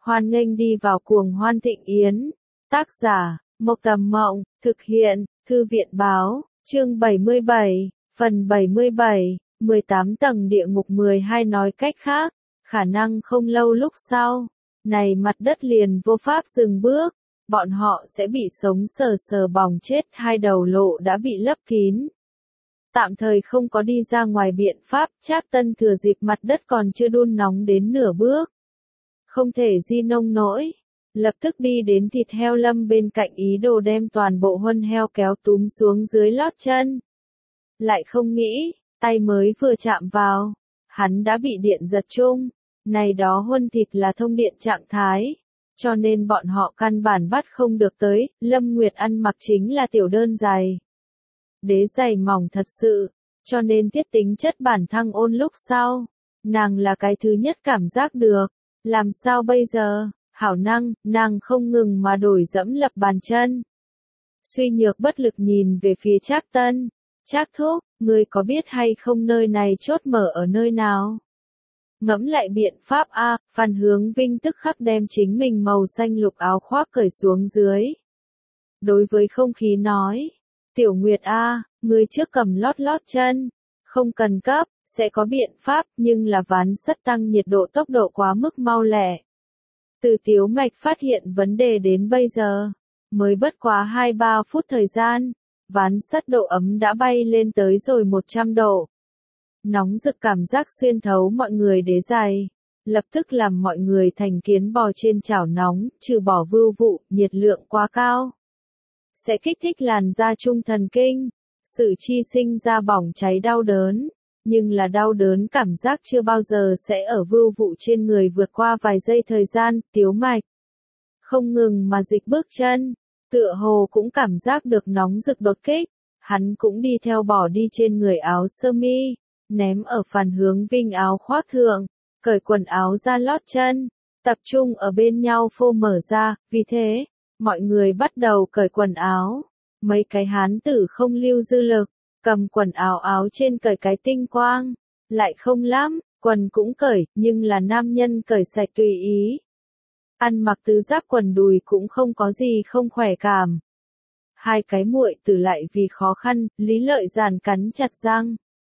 Hoan nghênh đi vào cuồng hoan thịnh yến. Tác giả, Mộc Tầm Mộng, thực hiện, Thư viện Báo, chương 77, phần 77, 18 tầng địa ngục 12 nói cách khác, khả năng không lâu lúc sau, này mặt đất liền vô pháp dừng bước, bọn họ sẽ bị sống sờ sờ bỏng chết, hai đầu lộ đã bị lấp kín. Tạm thời không có đi ra ngoài biện pháp, Trác Tân thừa dịp mặt đất còn chưa đun nóng đến nửa bước. Không thể di nông nổi, lập tức đi đến thịt heo lâm bên cạnh ý đồ đem toàn bộ huân heo kéo túm xuống dưới lót chân. Lại không nghĩ, tay mới vừa chạm vào, hắn đã bị điện giật chung, này đó huân thịt là thông điện trạng thái, cho nên bọn họ căn bản bắt không được tới, Lâm Nguyệt ăn mặc chính là tiểu đơn giày. Đế giày mỏng thật sự, cho nên tiết tính chất bản thăng ôn lúc sau, nàng là cái thứ nhất cảm giác được, làm sao bây giờ, hảo năng, nàng không ngừng mà đổi dẫm lập bàn chân. Suy nhược bất lực nhìn về phía Trác Tân, Trác thúc, ngươi có biết hay không nơi này chốt mở ở nơi nào? Ngẫm lại biện pháp A, Phan Hướng Vinh tức khắc đem chính mình màu xanh lục áo khoác cởi xuống dưới. Đối với không khí nói, Tiểu Nguyệt A, ngươi trước cầm lót chân, không cần cấp, sẽ có biện pháp, nhưng là ván sắt tăng nhiệt độ tốc độ quá mức mau lẹ. Từ Tiếu Mạch phát hiện vấn đề đến bây giờ, mới bất quá 2-3 phút thời gian, ván sắt độ ấm đã bay lên tới rồi 100 độ. Nóng rực cảm giác xuyên thấu mọi người đế giày, lập tức làm mọi người thành kiến bò trên chảo nóng, trừ bỏ vưu vụ, nhiệt lượng quá cao. Sẽ kích thích làn da trung thần kinh, sự chi sinh ra bỏng cháy đau đớn, nhưng là đau đớn cảm giác chưa bao giờ sẽ ở vưu vụ trên người vượt qua vài giây thời gian, Tiếu Mạch. Không ngừng mà dịch bước chân, tựa hồ cũng cảm giác được nóng rực đột kích, hắn cũng đi theo bỏ đi trên người áo sơ mi, ném ở Phan Hướng Vinh áo khoác thượng, cởi quần áo ra lót chân, tập trung ở bên nhau phô mở ra, vì thế, mọi người bắt đầu cởi quần áo, mấy cái hán tử không lưu dư lực, cầm quần áo trên cởi cái tinh quang, lại không lắm, quần cũng cởi, nhưng là nam nhân cởi sạch tùy ý. Ăn mặc tứ giác quần đùi cũng không có gì không khỏe cảm. Hai cái muội tử lại vì khó khăn, Lý Lợi Giản cắn chặt răng.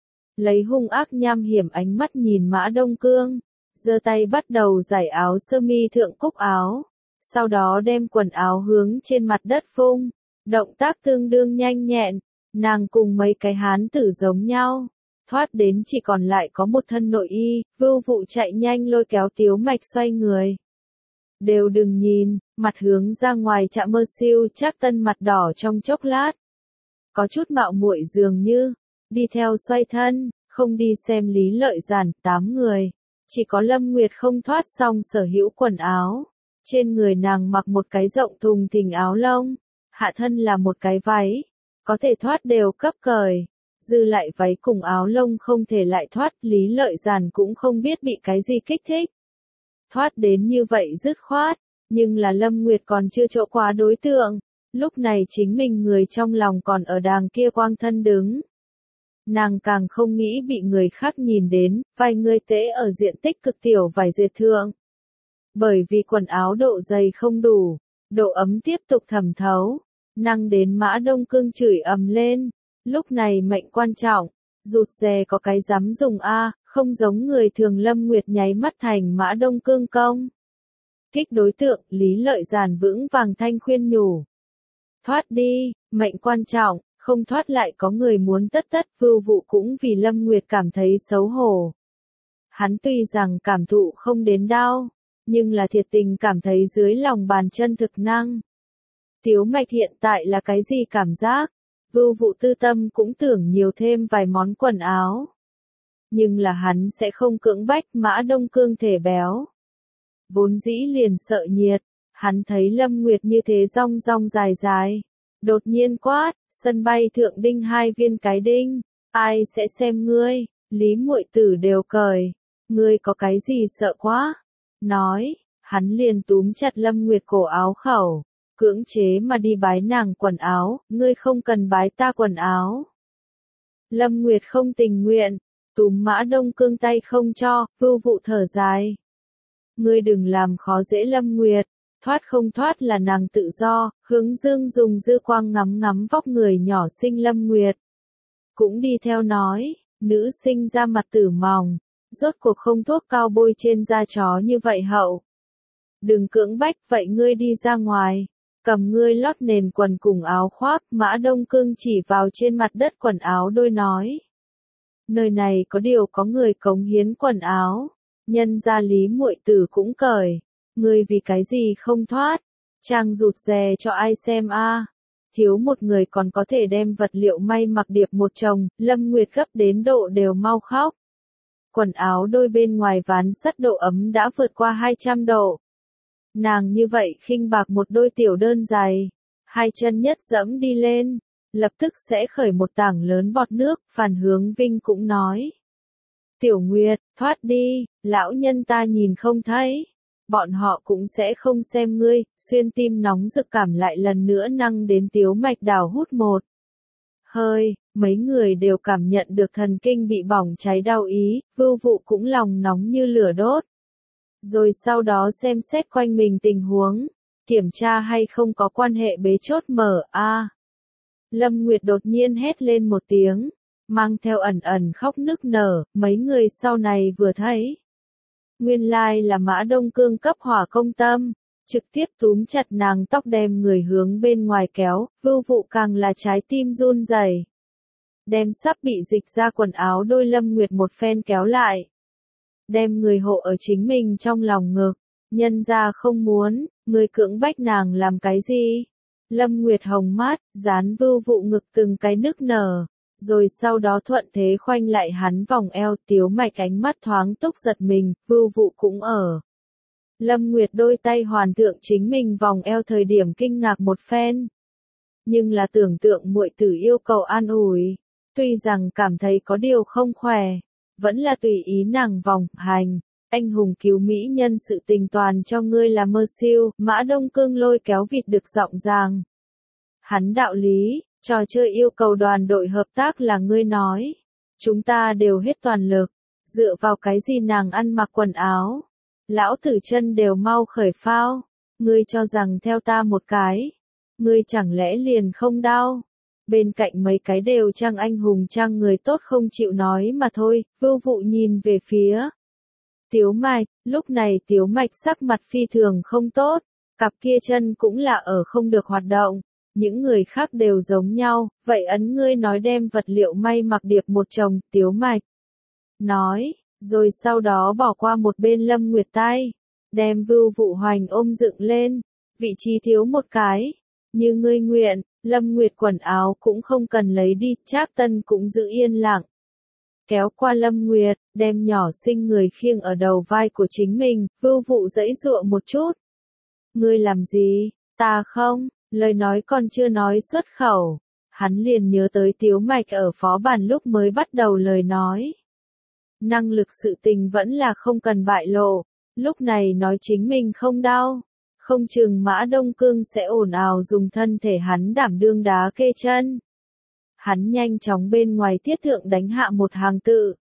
Lấy hung ác nham hiểm ánh mắt nhìn Mã Đông Cương, giơ tay bắt đầu giải áo sơ mi thượng cúc áo, sau đó đem quần áo hướng trên mặt đất phung, động tác tương đương nhanh nhẹn, nàng cùng mấy cái hán tử giống nhau, thoát đến chỉ còn lại có một thân nội y, vưu vụ chạy nhanh lôi kéo Tiếu Mạch xoay người. Đều đừng nhìn, mặt hướng ra ngoài chạm mơ siêu Trác Tân mặt đỏ trong chốc lát. Có chút mạo muội dường như, đi theo xoay thân, không đi xem Lý Lợi Giản, 8 người. Chỉ có Lâm Nguyệt không thoát xong sở hữu quần áo. Trên người nàng mặc một cái rộng thùng thình áo lông, hạ thân là một cái váy, có thể thoát đều cấp cởi. Dư lại váy cùng áo lông không thể lại thoát, Lý Lợi Giản cũng không biết bị cái gì kích thích. Thoát đến như vậy dứt khoát, nhưng là Lâm Nguyệt còn chưa chỗ quá đối tượng, lúc này chính mình người trong lòng còn ở đàng kia quang thân đứng. Nàng càng không nghĩ bị người khác nhìn đến, vài người tễ ở diện tích cực tiểu vài dệt thượng. Bởi vì quần áo độ dày không đủ, độ ấm tiếp tục thẩm thấu, năng đến Mã Đông Cương chửi ầm lên, lúc này mệnh quan trọng, rụt rè có cái dám dùng A, không giống người thường. Lâm Nguyệt nháy mắt thành Mã Đông Cương công. Kích đối tượng, Lý Lợi Giản vững vàng thanh khuyên nhủ. Thoát đi, mệnh quan trọng, không thoát lại có người muốn tất, vưu vụ cũng vì Lâm Nguyệt cảm thấy xấu hổ. Hắn tuy rằng cảm thụ không đến đau, nhưng là thiệt tình cảm thấy dưới lòng bàn chân thực năng. Tiếu Mạch hiện tại là cái gì cảm giác? Vưu vụ tư tâm cũng tưởng nhiều thêm vài món quần áo. Nhưng là hắn sẽ không cưỡng bách Mã Đông Cương thể béo. Vốn dĩ liền sợ nhiệt, hắn thấy Lâm Nguyệt như thế rong rong dài dài. Đột nhiên quát, sân bay thượng đinh 2 viên cái đinh, ai sẽ xem ngươi, Lý muội tử đều cởi, ngươi có cái gì sợ quá? Nói, hắn liền túm chặt Lâm Nguyệt cổ áo khẩu, cưỡng chế mà đi bái nàng quần áo, ngươi không cần bái ta quần áo. Lâm Nguyệt không tình nguyện, túm Mã Đông Cương tay không cho, vưu vụ thở dài. Ngươi đừng làm khó dễ Lâm Nguyệt, thoát không thoát là nàng tự do, Hướng Dương dùng dư quang ngắm ngắm vóc người nhỏ xinh Lâm Nguyệt. Cũng đi theo nói, nữ sinh ra mặt tử mỏng, rốt cuộc không thuốc cao bôi trên da chó như vậy hậu. Đừng cưỡng bách, vậy ngươi đi ra ngoài, cầm ngươi lót nền quần cùng áo khoác, Mã Đông Cương chỉ vào trên mặt đất quần áo đôi nói. Nơi này có điều có người cống hiến quần áo, nhân gia Lý muội tử cũng cởi, ngươi vì cái gì không thoát, trang rụt rè cho ai xem a? Thiếu một người còn có thể đem vật liệu may mặc điệp một chồng, Lâm Nguyệt gấp đến độ đều mau khóc. Quần áo đôi bên ngoài ván sắt độ ấm đã vượt qua 200 độ. Nàng như vậy khinh bạc một đôi tiểu đơn giày, hai chân nhất dẫm đi lên, lập tức sẽ khởi một tảng lớn bọt nước, Phan Hướng Vinh cũng nói. Tiểu Nguyệt, thoát đi, lão nhân ta nhìn không thấy. Bọn họ cũng sẽ không xem ngươi, xuyên tim nóng rực cảm lại lần nữa năng đến Tiếu Mạch Đào hút một hơi, mấy người đều cảm nhận được thần kinh bị bỏng cháy đau ý, Vưu Vụ cũng lòng nóng như lửa đốt. Rồi sau đó xem xét quanh mình tình huống, kiểm tra hay không có quan hệ bế chốt mở a. Lâm Nguyệt đột nhiên hét lên một tiếng, mang theo ẩn ẩn khóc nức nở, mấy người sau này vừa thấy. Nguyên lai là Mã Đông Cương cấp hỏa công tâm, trực tiếp túm chặt nàng tóc đem người hướng bên ngoài kéo, Vưu Vụ càng là trái tim run rẩy. Đem sắp bị dịch ra quần áo đôi Lâm Nguyệt một phen kéo lại. Đem người hộ ở chính mình trong lòng ngực, nhân ra không muốn, người cưỡng bách nàng làm cái gì? Lâm Nguyệt hồng mát, dán Vưu Vụ ngực từng cái nức nở, rồi sau đó thuận thế khoanh lại hắn vòng eo, Tiếu Mạch ánh mắt thoáng túc giật mình, Vưu Vụ cũng ở. Lâm Nguyệt đôi tay hoàn thượng chính mình vòng eo thời điểm kinh ngạc một phen. Nhưng là tưởng tượng muội tử yêu cầu an ủi, tuy rằng cảm thấy có điều không khỏe, vẫn là tùy ý nàng vòng hành. Anh hùng cứu mỹ nhân sự tình toàn cho ngươi là mơ siêu, Mã Đông Cương lôi kéo vịt được giọng ràng. Hắn đạo lý, trò chơi yêu cầu đoàn đội hợp tác là ngươi nói. Chúng ta đều hết toàn lực, dựa vào cái gì nàng ăn mặc quần áo. Lão tử chân đều mau khởi phao, ngươi cho rằng theo ta một cái. Ngươi chẳng lẽ liền không đau. Bên cạnh mấy cái đều trang anh hùng trang người tốt không chịu nói mà thôi, Vưu Vụ nhìn về phía. Tiếu Mạch, lúc này Tiếu Mạch sắc mặt phi thường không tốt, cặp kia chân cũng là ở không được hoạt động, những người khác đều giống nhau, vậy ấn ngươi nói đem vật liệu may mặc điệp một chồng, Tiếu Mạch nói, rồi sau đó bỏ qua một bên Lâm Nguyệt tay, đem Vưu Vụ Hoành ôm dựng lên, vị trí thiếu một cái, như ngươi nguyện, Lâm Nguyệt quần áo cũng không cần lấy đi, Trác Tân cũng giữ yên lặng. Kéo qua Lâm Nguyệt, đem nhỏ xinh người khiêng ở đầu vai của chính mình, Vưu Vụ giãy giụa một chút. Ngươi làm gì, ta không, lời nói còn chưa nói xuất khẩu, hắn liền nhớ tới Tiếu Mạch ở phó bản lúc mới bắt đầu lời nói. Năng lực sự tình vẫn là không cần bại lộ, lúc này nói chính mình không đau, không chừng Mã Đông Cương sẽ ồn ào dùng thân thể hắn đảm đương đá kê chân. Hắn nhanh chóng bên ngoài tiết thượng đánh hạ một hàng tự.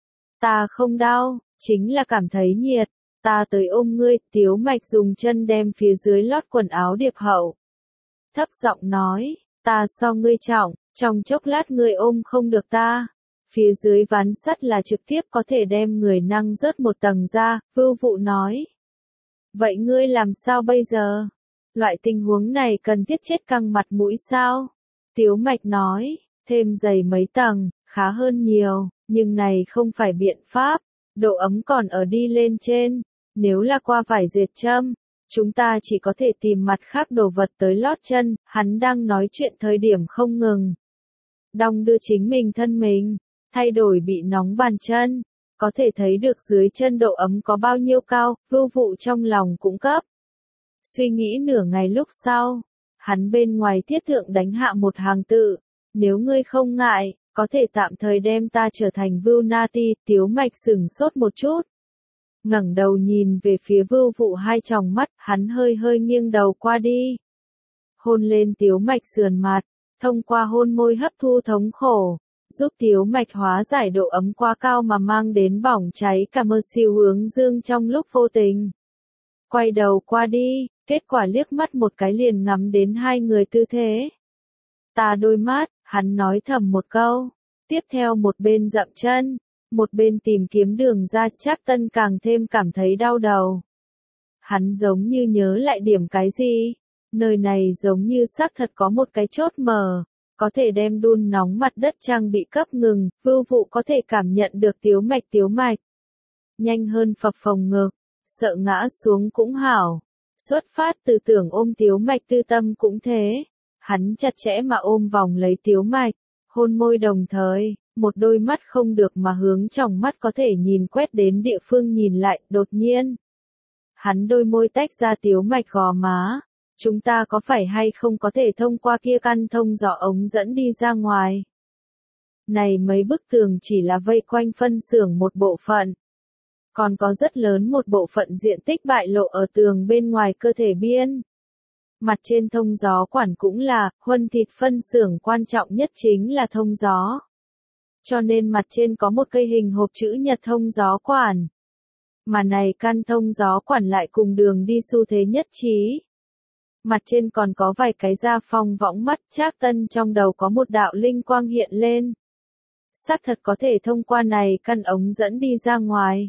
Ta không đau, chính là cảm thấy nhiệt, ta tới ôm ngươi, Tiếu Mạch dùng chân đem phía dưới lót quần áo điệp hậu. Thấp giọng nói, ta so ngươi trọng, trong chốc lát ngươi ôm không được ta. Phía dưới ván sắt là trực tiếp có thể đem người năng rớt một tầng ra, Vưu Vụ nói. Vậy ngươi làm sao bây giờ? Loại tình huống này cần thiết chết căng mặt mũi sao? Tiếu Mạch nói, thêm dày mấy tầng, khá hơn nhiều, nhưng này không phải biện pháp, độ ấm còn ở đi lên trên, nếu là qua vải dệt châm, chúng ta chỉ có thể tìm mặt khác đồ vật tới lót chân, hắn đang nói chuyện thời điểm không ngừng. Đong đưa chính mình thân mình, thay đổi bị nóng bàn chân, có thể thấy được dưới chân độ ấm có bao nhiêu cao, Vưu Vụ trong lòng cũng cấp. Suy nghĩ nửa ngày lúc sau, hắn bên ngoài thiết thượng đánh hạ một hàng tự, nếu ngươi không ngại, có thể tạm thời đem ta trở thành Vưu Nati, Tiếu Mạch sửng sốt một chút. Ngẩng đầu nhìn về phía Vưu Vụ hai tròng mắt, hắn hơi hơi nghiêng đầu qua đi. Hôn lên Tiếu Mạch sườn mặt, thông qua hôn môi hấp thu thống khổ, giúp Tiếu Mạch hóa giải độ ấm quá cao mà mang đến bỏng cháy cả mơ siêu hướng dương trong lúc vô tình. quay đầu qua đi, kết quả liếc mắt một cái liền ngắm đến hai người tư thế. Ta đôi mắt, hắn nói thầm một câu, tiếp theo một bên dậm chân, một bên tìm kiếm đường ra. Trác Tân càng thêm cảm thấy đau đầu. Hắn giống như nhớ lại điểm cái gì, nơi này giống như xác thật có một cái chốt mở, có thể đem đun nóng mặt đất trang bị cấp ngừng, Vưu Vụ có thể cảm nhận được tiếu mạch. Nhanh hơn phập phồng ngực, sợ ngã xuống cũng hảo. Xuất phát từ tưởng ôm tiếu mạch tư tâm cũng thế. Hắn chặt chẽ mà ôm vòng lấy tiếu mạch, hôn môi đồng thời, một đôi mắt không được mà hướng trong mắt có thể nhìn quét đến địa phương nhìn lại, đột nhiên. Hắn đôi môi tách ra tiếu mạch gò má. Chúng ta có phải hay không có thể thông qua kia căn thông gió ống dẫn đi ra ngoài? Này mấy bức tường chỉ là vây quanh phân xưởng một bộ phận. Còn có rất lớn một bộ phận diện tích bại lộ ở tường bên ngoài cơ thể biên. Mặt trên thông gió quản cũng là, huân thịt phân xưởng quan trọng nhất chính là thông gió. Cho nên mặt trên có một cây hình hộp chữ nhật thông gió quản. Mà này căn thông gió quản lại cùng đường đi xu thế nhất trí. Mặt trên còn có vài cái da phong võng mắt. Trác Tân trong đầu có một đạo linh quang hiện lên. Xác thật có thể thông qua này căn ống dẫn đi ra ngoài.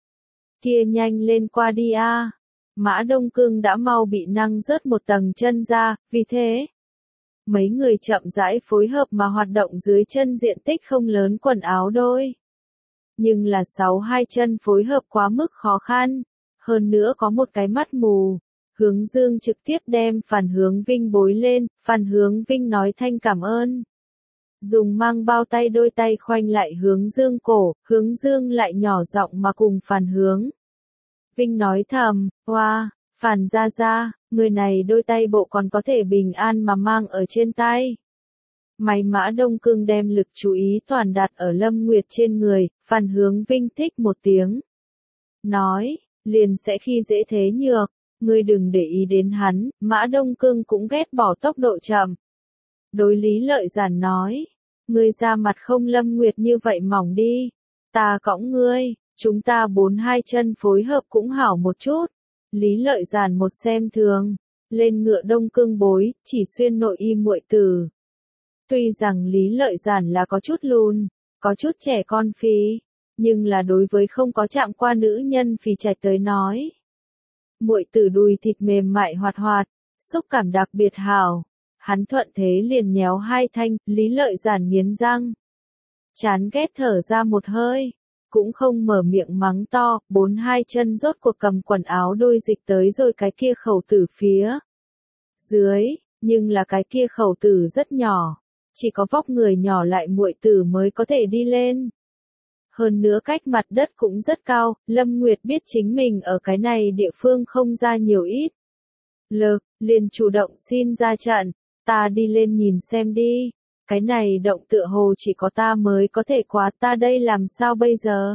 Kia nhanh lên qua đi a. Mã Đông Cương đã mau bị năng rớt một tầng chân ra, vì thế. Mấy người chậm rãi phối hợp mà hoạt động dưới chân diện tích không lớn quần áo đôi. Nhưng là 6-2 chân phối hợp quá mức khó khăn. Hơn nữa có một cái mắt mù. Hướng Dương trực tiếp đem Phan Hướng Vinh bối lên, Phan Hướng Vinh nói thanh cảm ơn. Dùng mang bao tay đôi tay khoanh lại Hướng Dương cổ, Hướng Dương lại nhỏ giọng mà cùng Phan Hướng Vinh nói thầm, hoa, Phan gia gia, người này đôi tay bộ còn có thể bình an mà mang ở trên tay. May Mã Đông Cương đem lực chú ý toàn đặt ở Lâm Nguyệt trên người, Phan Hướng Vinh thích một tiếng. Nói, liền sẽ khi dễ thế nhược. Ngươi đừng để ý đến hắn. Mã Đông Cương cũng ghét bỏ tốc độ chậm. Đối Lý Lợi Giản nói, ngươi ra mặt không Lâm Nguyệt như vậy mỏng đi. Ta cõng ngươi, chúng ta 4-2 chân phối hợp cũng hảo một chút. Lý Lợi Giản một xem thường, lên ngựa Đông Cương bối, chỉ xuyên nội y muội tử. Tuy rằng Lý Lợi Giản là có chút lùn, có chút trẻ con phì, nhưng là đối với không có chạm qua nữ nhân phì trạch tới nói. Muội tử đùi thịt mềm mại hoạt hoạt, xúc cảm đặc biệt hảo. Hắn thuận thế liền nhéo hai thanh, Lý Lợi Giản nghiến răng. Chán ghét thở ra một hơi, cũng không mở miệng mắng to, 4-2 chân rốt cuộc cầm quần áo đôi dịch tới rồi cái kia khẩu tử phía dưới, nhưng là cái kia khẩu tử rất nhỏ, chỉ có vóc người nhỏ lại muội tử mới có thể đi lên. Hơn nữa cách mặt đất cũng rất cao, Lâm Nguyệt biết chính mình ở cái này địa phương không ra nhiều ít. Lực, liền chủ động xin ra trận, ta đi lên nhìn xem đi, cái này động tựa hồ chỉ có ta mới có thể quá, ta đây làm sao bây giờ?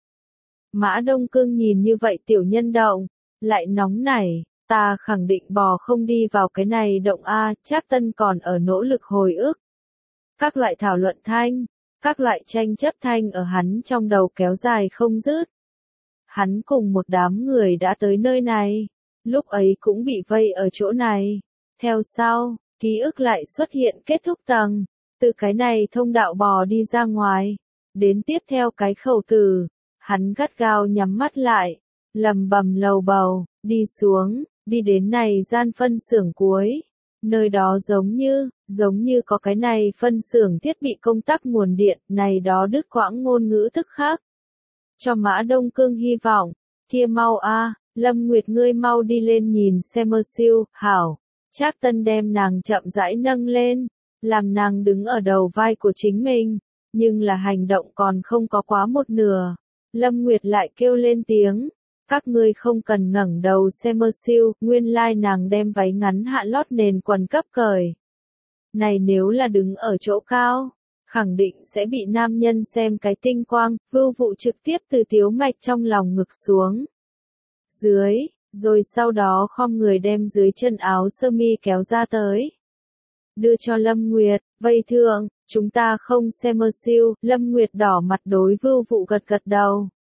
Mã Đông Cương nhìn như vậy tiểu nhân động, lại nóng nảy, ta khẳng định bò không đi vào cái này động a. Trác Tân còn ở nỗ lực hồi ức. Các loại thảo luận thanh, các loại tranh chấp thanh ở hắn trong đầu kéo dài không dứt. Hắn cùng một đám người đã tới nơi này, lúc ấy cũng bị vây ở chỗ này. Theo sau, ký ức lại xuất hiện kết thúc tầng, từ cái này thông đạo bò đi ra ngoài, đến tiếp theo cái khẩu tử, hắn gắt gao nhắm mắt lại, lầm bầm lầu bầu, đi xuống, đi đến này gian phân xưởng cuối. Nơi đó giống như có cái này phân xưởng thiết bị công tắc nguồn điện, này đó đứt quãng ngôn ngữ tức khác. Cho Mã Đông Cương hy vọng, kia mau a, Lâm Nguyệt ngươi mau đi lên nhìn xem mơ siêu, hảo. Trác Tân đem nàng chậm rãi nâng lên, làm nàng đứng ở đầu vai của chính mình, nhưng là hành động còn không có quá một nửa. Lâm Nguyệt lại kêu lên tiếng, các ngươi không cần ngẩng đầu xem mơ siêu, nguyên lai nàng đem váy ngắn hạ lót nền quần cấp cởi. Này nếu là đứng ở chỗ cao, khẳng định sẽ bị nam nhân xem cái tinh quang, Vưu Vụ trực tiếp từ tiếu mạch trong lòng ngực xuống. Dưới, rồi sau đó khom người đem dưới chân áo sơ mi kéo ra tới. Đưa cho Lâm Nguyệt, vây thượng, chúng ta không xem mơ siêu, Lâm Nguyệt đỏ mặt đối Vưu Vụ gật gật đầu.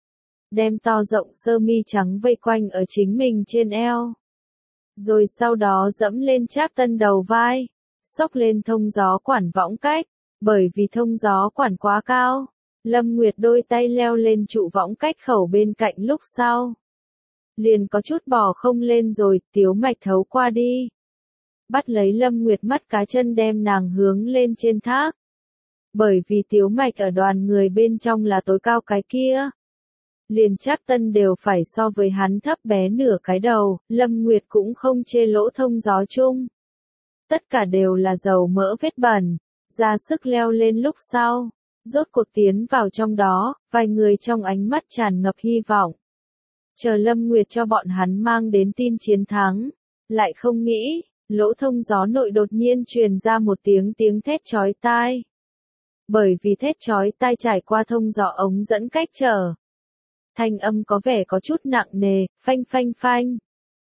đem to rộng sơ mi trắng vây quanh ở chính mình trên eo. Rồi sau đó dẫm lên Trác Tân đầu vai, xốc lên thông gió quản võng cách, bởi vì thông gió quản quá cao. Lâm Nguyệt đôi tay leo lên trụ võng cách khẩu bên cạnh lúc sau. Liền có chút bò không lên rồi, Tiếu Mạch thấu qua đi. Bắt lấy Lâm Nguyệt mắt cá chân đem nàng hướng lên trên thác. Bởi vì Tiếu Mạch ở đoàn người bên trong là tối cao cái kia. Liền Trác Tân đều phải so với hắn thấp bé nửa cái đầu, Lâm Nguyệt cũng không chê lỗ thông gió chung. Tất cả đều là dầu mỡ vết bẩn, ra sức leo lên lúc sau. Rốt cuộc tiến vào trong đó, vài người trong ánh mắt tràn ngập hy vọng. Chờ Lâm Nguyệt cho bọn hắn mang đến tin chiến thắng. Lại không nghĩ, lỗ thông gió nội đột nhiên truyền ra một tiếng thét chói tai. Bởi vì thét chói tai trải qua thông gió ống dẫn cách trở. Thanh âm có vẻ có chút nặng nề, phanh phanh phanh.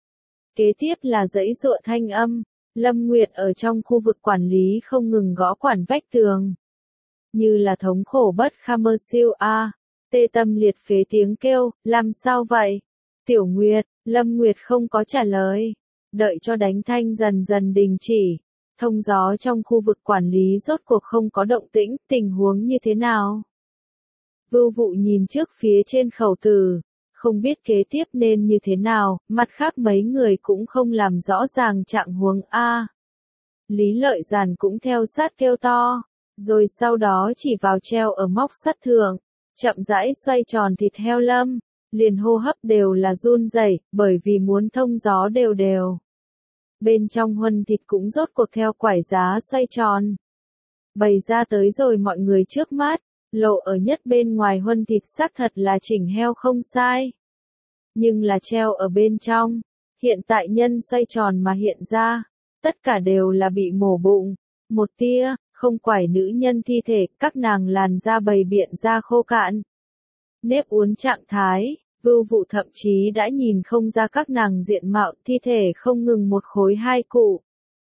Kế tiếp là dãy giụa thanh âm. Lâm Nguyệt ở trong khu vực quản lý không ngừng gõ quản vách tường. Như là thống khổ bất kham mơ siêu a. Tê tâm liệt phế tiếng kêu, làm sao vậy? Tiểu Nguyệt, Lâm Nguyệt không có trả lời. Đợi cho đánh thanh dần dần đình chỉ. Thông gió trong khu vực quản lý rốt cuộc không có động tĩnh, tình huống như thế nào? Vưu Vụ nhìn trước phía trên khẩu từ, không biết kế tiếp nên như thế nào, mặt khác mấy người cũng không làm rõ ràng trạng huống a. Lý Lợi Giản cũng theo sát kêu to, rồi sau đó chỉ vào treo ở móc sắt thượng, chậm rãi xoay tròn thịt heo Lâm, liền hô hấp đều là run rẩy, bởi vì muốn thông gió đều đều. Bên trong huân thịt cũng rốt cuộc theo quải giá xoay tròn. Bày ra tới rồi mọi người trước mắt, lộ ở nhất bên ngoài huân thịt xác thật là chỉnh heo không sai. Nhưng là treo ở bên trong, hiện tại nhân xoay tròn mà hiện ra, tất cả đều là bị mổ bụng, một tia, không quải nữ nhân thi thể, các nàng làn da bầy biện da khô cạn. Nếp uốn trạng thái, Vưu Vụ thậm chí đã nhìn không ra các nàng diện mạo thi thể không ngừng một khối hai cụ,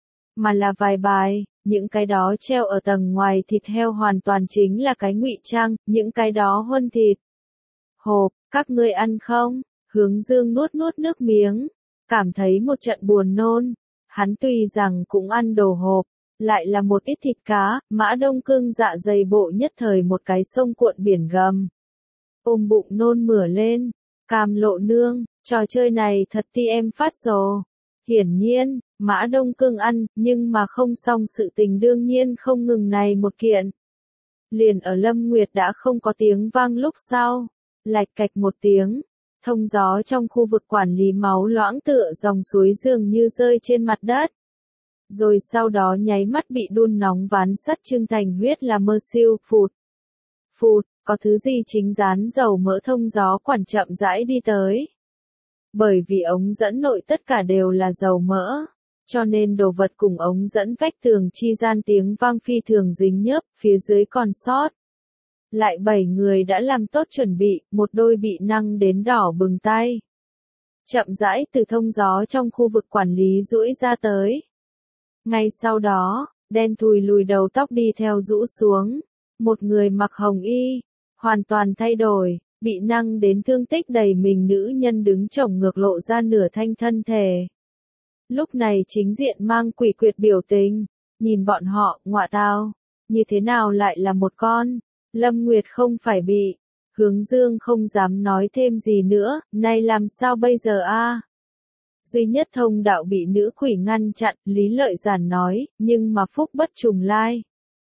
mà là vài bài, những cái đó treo ở tầng ngoài thịt heo hoàn toàn chính là cái ngụy trang, những cái đó huân thịt. Hộp, các ngươi ăn không? Hướng Dương nuốt nuốt nước miếng, cảm thấy một trận buồn nôn. Hắn tuy rằng cũng ăn đồ hộp, lại là một ít thịt cá, Mã Đông Cương dạ dày bộ nhất thời một cái sông cuộn biển gầm. Ôm bụng nôn mửa lên, Cam Lộ nương, trò chơi này thật ti em phát rồ. Hiển nhiên, Mã Đông Cương ăn, nhưng mà không xong sự tình đương nhiên không ngừng này một kiện. Liền ở Lâm Nguyệt đã không có tiếng vang lúc sau, lạch cạch một tiếng, thông gió trong khu vực quản lý máu loãng tựa dòng suối dường như rơi trên mặt đất. Rồi sau đó nháy mắt bị đun nóng ván sắt trưng thành huyết là mơ siêu, phụt. Phụt, có thứ gì chính dán dầu mỡ thông gió quản chậm rãi đi tới. Bởi vì ống dẫn nội tất cả đều là dầu mỡ, cho nên đồ vật cùng ống dẫn vách tường chi gian tiếng vang phi thường dính nhớp, phía dưới còn sót. Lại 7 người đã làm tốt chuẩn bị, một đôi bị năng đến đỏ bừng tay. Chậm rãi từ thông gió trong khu vực quản lý duỗi ra tới. Ngay sau đó, đen thùi lùi đầu tóc đi theo rũ xuống. Một người mặc hồng y, hoàn toàn thay đổi, bị năng đến thương tích đầy mình nữ nhân đứng chổng ngược lộ ra nửa thanh thân thể. Lúc này chính diện mang quỷ quyệt biểu tình, nhìn bọn họ, ngọa tao, như thế nào lại là một con, Lâm Nguyệt không phải bị, Hướng Dương không dám nói thêm gì nữa, nay làm sao bây giờ a? Duy nhất thông đạo bị nữ quỷ ngăn chặn, Lý Lợi Giản nói, nhưng mà phúc bất trùng lai.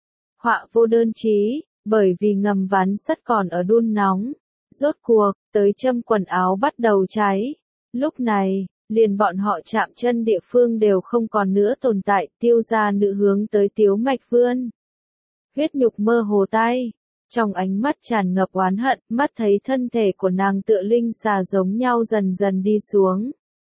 Họa vô đơn chí, bởi vì ngầm ván sắt còn ở đun nóng. Rốt cuộc, tới châm quần áo bắt đầu cháy. Lúc này, liền bọn họ chạm chân địa phương đều không còn nữa tồn tại, Tiêu gia nữ hướng tới Tiếu Mạch vươn. Huyết nhục mơ hồ tay, trong ánh mắt tràn ngập oán hận, mắt thấy thân thể của nàng tựa linh xà giống nhau dần dần đi xuống.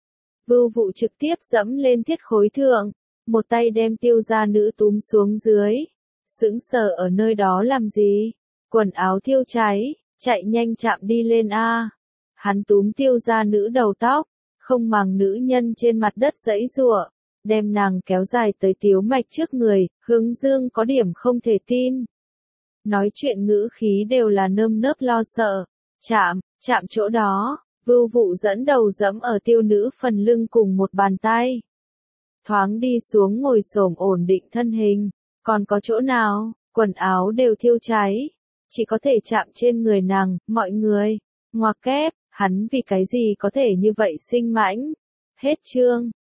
Vưu Vụ trực tiếp dẫm lên thiết khối thượng, một tay đem Tiêu gia nữ túm xuống dưới. Sững sờ ở nơi đó làm gì? Quần áo thiêu cháy, chạy nhanh chạm đi lên a. Hắn túm Tiêu gia nữ đầu tóc, không màng nữ nhân trên mặt đất giãy giụa, đem nàng kéo dài tới Tiếu Mạch trước người, Hướng Dương có điểm không thể tin. Nói chuyện ngữ khí đều là nơm nớp lo sợ, chạm chỗ đó, Vưu Vụ dẫn đầu dẫm ở Tiêu Nữ phần lưng cùng một bàn tay. Thoáng đi xuống ngồi xổm ổn định thân hình, còn có chỗ nào, quần áo đều thiêu cháy, chỉ có thể chạm trên người nàng, mọi người, ngoặc kép, hắn vì cái gì có thể như vậy sinh mãnh. Hết chương.